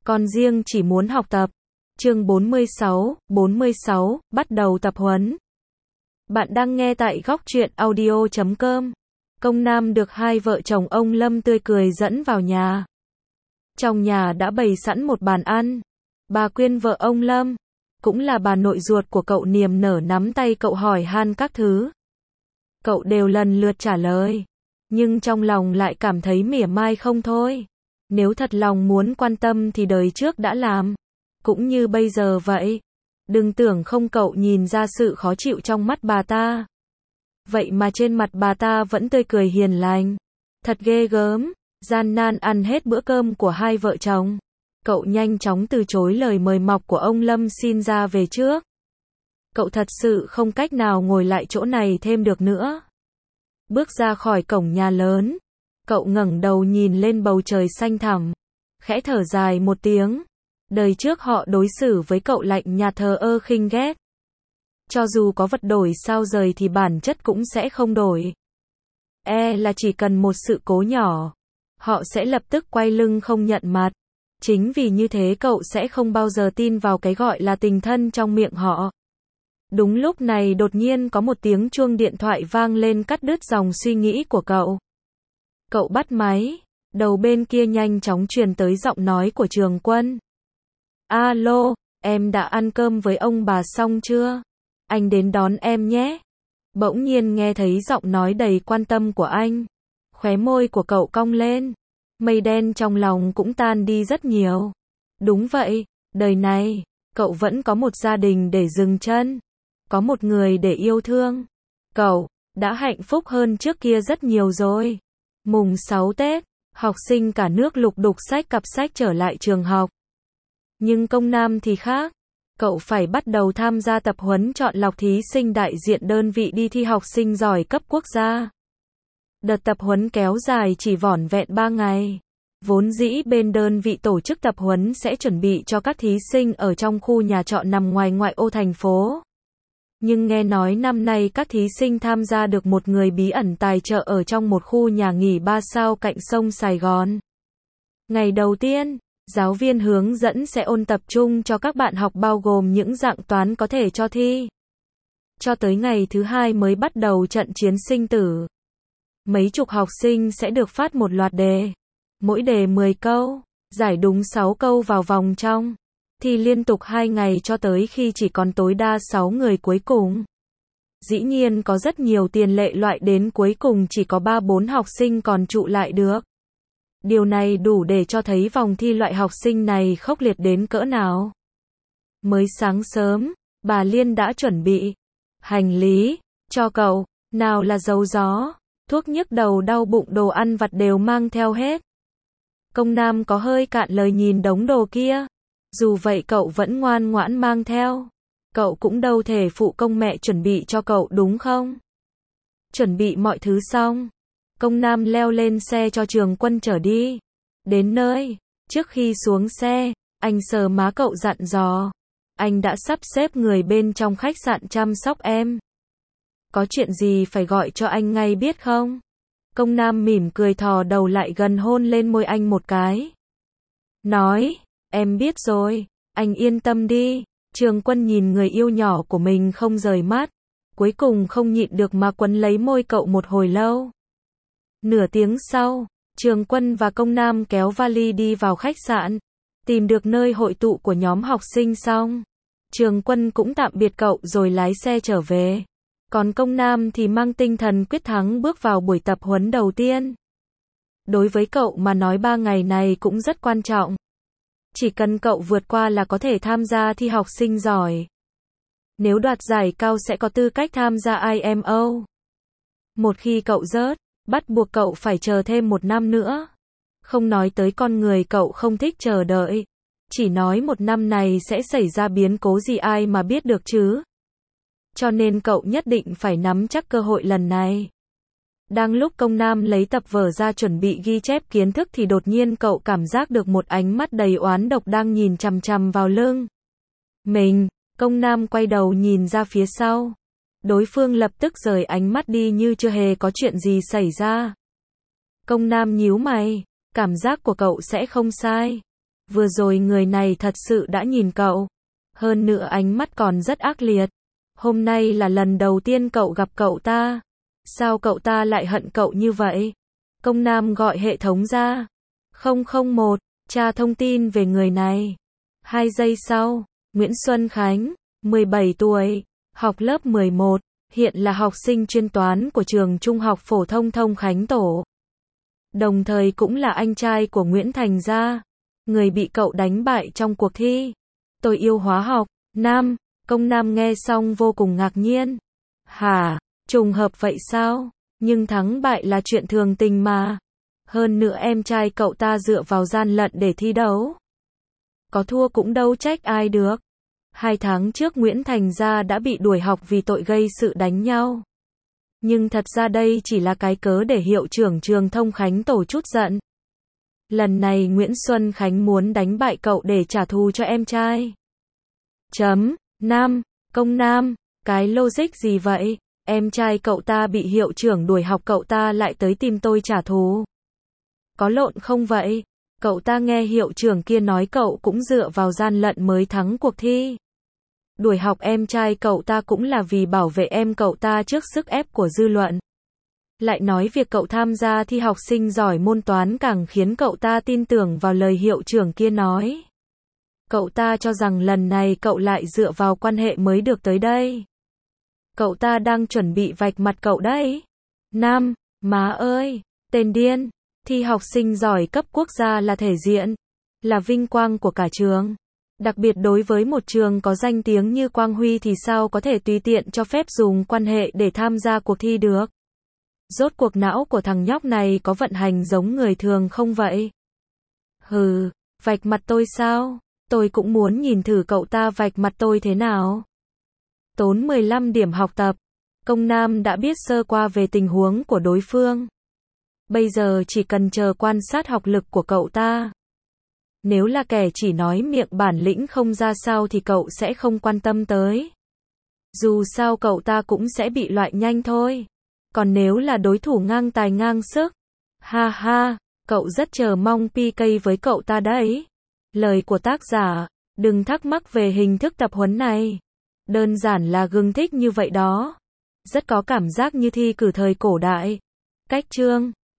Con riêng chỉ muốn học tập. Chương 46, bắt đầu tập huấn. Bạn đang nghe tại góc truyện audio.com. Công Nam được hai vợ chồng ông Lâm tươi cười dẫn vào nhà. Trong nhà đã bày sẵn một bàn ăn. Bà Quyên vợ ông Lâm, cũng là bà nội ruột của cậu niềm nở nắm tay cậu hỏi han các thứ. Cậu đều lần lượt trả lời, nhưng trong lòng lại cảm thấy mỉa mai không thôi. Nếu thật lòng muốn quan tâm thì đời trước đã làm, cũng như bây giờ vậy. Đừng tưởng không cậu nhìn ra sự khó chịu trong mắt bà ta. Vậy mà trên mặt bà ta vẫn tươi cười hiền lành. Thật ghê gớm, gian nan ăn hết bữa cơm của hai vợ chồng. Cậu nhanh chóng từ chối lời mời mọc của ông Lâm xin ra về trước. Cậu thật sự không cách nào ngồi lại chỗ này thêm được nữa. Bước ra khỏi cổng nhà lớn, cậu ngẩng đầu nhìn lên bầu trời xanh thẳm, khẽ thở dài một tiếng. Đời trước họ đối xử với cậu lạnh nhạt thờ ơ khinh ghét. Cho dù có vật đổi sao rời thì bản chất cũng sẽ không đổi. Là chỉ cần một sự cố nhỏ, họ sẽ lập tức quay lưng không nhận mặt. Chính vì như thế cậu sẽ không bao giờ tin vào cái gọi là tình thân trong miệng họ. Đúng lúc này đột nhiên có một tiếng chuông điện thoại vang lên cắt đứt dòng suy nghĩ của cậu. Cậu bắt máy, đầu bên kia nhanh chóng truyền tới giọng nói của Trường Quân. Alo, em đã ăn cơm với ông bà xong chưa? Anh đến đón em nhé. Bỗng nhiên nghe thấy giọng nói đầy quan tâm của anh. Khóe môi của cậu cong lên. Mây đen trong lòng cũng tan đi rất nhiều. Đúng vậy, đời này, cậu vẫn có một gia đình để dừng chân. Có một người để yêu thương. Cậu đã hạnh phúc hơn trước kia rất nhiều rồi. Mùng 6 Tết, học sinh cả nước lục đục xách cặp sách trở lại trường học. Nhưng Công Nam thì khác. Cậu phải bắt đầu tham gia tập huấn chọn lọc thí sinh đại diện đơn vị đi thi học sinh giỏi cấp quốc gia. Đợt tập huấn kéo dài chỉ vỏn vẹn 3 ngày. Vốn dĩ bên đơn vị tổ chức tập huấn sẽ chuẩn bị cho các thí sinh ở trong khu nhà trọ nằm ngoài ngoại ô thành phố. Nhưng nghe nói năm nay các thí sinh tham gia được một người bí ẩn tài trợ ở trong một khu nhà nghỉ 3 sao cạnh sông Sài Gòn. Ngày đầu tiên, giáo viên hướng dẫn sẽ ôn tập trung cho các bạn học bao gồm những dạng toán có thể cho thi. Cho tới ngày thứ hai mới bắt đầu trận chiến sinh tử. Mấy chục học sinh sẽ được phát một loạt đề. Mỗi đề 10 câu, giải đúng 6 câu vào vòng trong. Thi liên tục 2 ngày cho tới khi chỉ còn tối đa 6 người cuối cùng. Dĩ nhiên có rất nhiều tiền lệ loại đến cuối cùng chỉ có 3-4 học sinh còn trụ lại được. Điều này đủ để cho thấy vòng thi loại học sinh này khốc liệt đến cỡ nào. Mới sáng sớm, bà Liên đã chuẩn bị hành lý cho cậu, nào là dầu gió, thuốc nhức đầu đau bụng đồ ăn vặt đều mang theo hết. Công Nam có hơi cạn lời nhìn đống đồ kia. Dù vậy cậu vẫn ngoan ngoãn mang theo. Cậu cũng đâu thể phụ công mẹ chuẩn bị cho cậu đúng không? Chuẩn bị mọi thứ xong, Công Nam leo lên xe cho Trường Quân chở đi. Đến nơi, trước khi xuống xe, anh sờ má cậu dặn dò. Anh đã sắp xếp người bên trong khách sạn chăm sóc em. Có chuyện gì phải gọi cho anh ngay biết không? Công Nam mỉm cười thò đầu lại gần hôn lên môi anh một cái. Nói, em biết rồi, anh yên tâm đi. Trường Quân nhìn người yêu nhỏ của mình không rời mắt. Cuối cùng không nhịn được mà quấn lấy môi cậu một hồi lâu. Nửa tiếng sau, Trường Quân và Công Nam kéo vali đi vào khách sạn. Tìm được nơi hội tụ của nhóm học sinh xong, Trường Quân cũng tạm biệt cậu rồi lái xe trở về. Còn Công Nam thì mang tinh thần quyết thắng bước vào buổi tập huấn đầu tiên. Đối với cậu mà nói 3 ngày này cũng rất quan trọng. Chỉ cần cậu vượt qua là có thể tham gia thi học sinh giỏi. Nếu đoạt giải cao sẽ có tư cách tham gia IMO. Một khi cậu rớt, bắt buộc cậu phải chờ thêm 1 năm nữa. Không nói tới con người cậu không thích chờ đợi. Chỉ nói 1 năm này sẽ xảy ra biến cố gì ai mà biết được chứ. Cho nên cậu nhất định phải nắm chắc cơ hội lần này. Đang lúc Công Nam lấy tập vở ra chuẩn bị ghi chép kiến thức thì đột nhiên cậu cảm giác được một ánh mắt đầy oán độc đang nhìn chằm chằm vào lưng mình. Công Nam quay đầu nhìn ra phía sau. Đối phương lập tức rời ánh mắt đi như chưa hề có chuyện gì xảy ra. Công Nam nhíu mày, cảm giác của cậu sẽ không sai. Vừa rồi người này thật sự đã nhìn cậu. Hơn nữa ánh mắt còn rất ác liệt. Hôm nay là lần đầu tiên cậu gặp cậu ta. Sao cậu ta lại hận cậu như vậy? Công Nam gọi hệ thống ra. 001, tra thông tin về người này. 2 giây sau, Nguyễn Xuân Khánh, 17 tuổi, học lớp 11, hiện là học sinh chuyên toán của trường Trung học phổ thông Thông Khánh Tổ. Đồng thời cũng là anh trai của Nguyễn Thành Gia, người bị cậu đánh bại trong cuộc thi Tôi yêu hóa học. Nam, Công Nam nghe xong vô cùng ngạc nhiên. Hả, trùng hợp vậy sao? Nhưng thắng bại là chuyện thường tình mà. Hơn nữa em trai cậu ta dựa vào gian lận để thi đấu. Có thua cũng đâu trách ai được. 2 tháng trước Nguyễn Thành Gia đã bị đuổi học vì tội gây sự đánh nhau. Nhưng thật ra đây chỉ là cái cớ để hiệu trưởng trường Thông Khánh Tổ trút giận. Lần này Nguyễn Xuân Khánh muốn đánh bại cậu để trả thù cho em trai. Nam, Công Nam, cái logic gì vậy? Em trai cậu ta bị hiệu trưởng đuổi học cậu ta lại tới tìm tôi trả thù. Có lộn không vậy? Cậu ta nghe hiệu trưởng kia nói cậu cũng dựa vào gian lận mới thắng cuộc thi. Đuổi học em trai cậu ta cũng là vì bảo vệ em cậu ta trước sức ép của dư luận. Lại nói việc cậu tham gia thi học sinh giỏi môn toán càng khiến cậu ta tin tưởng vào lời hiệu trưởng kia nói. Cậu ta cho rằng lần này cậu lại dựa vào quan hệ mới được tới đây. Cậu ta đang chuẩn bị vạch mặt cậu đấy. Nam, má ơi, tên điên. Thi học sinh giỏi cấp quốc gia là thể diện, là vinh quang của cả trường. Đặc biệt đối với một trường có danh tiếng như Quang Huy thì sao có thể tùy tiện cho phép dùng quan hệ để tham gia cuộc thi được. Rốt cuộc não của thằng nhóc này có vận hành giống người thường không vậy? Hừ, vạch mặt tôi sao? Tôi cũng muốn nhìn thử cậu ta vạch mặt tôi thế nào. Tốn 15 điểm học tập, Công Nam đã biết sơ qua về tình huống của đối phương. Bây giờ chỉ cần chờ quan sát học lực của cậu ta. Nếu là kẻ chỉ nói miệng bản lĩnh không ra sao thì cậu sẽ không quan tâm tới. Dù sao cậu ta cũng sẽ bị loại nhanh thôi. Còn nếu là đối thủ ngang tài ngang sức, ha ha, cậu rất chờ mong PK với cậu ta đấy. Lời của tác giả, đừng thắc mắc về hình thức tập huấn này. Đơn giản là gừng thích như vậy đó. Rất có cảm giác như thi cử thời cổ đại. Cách chương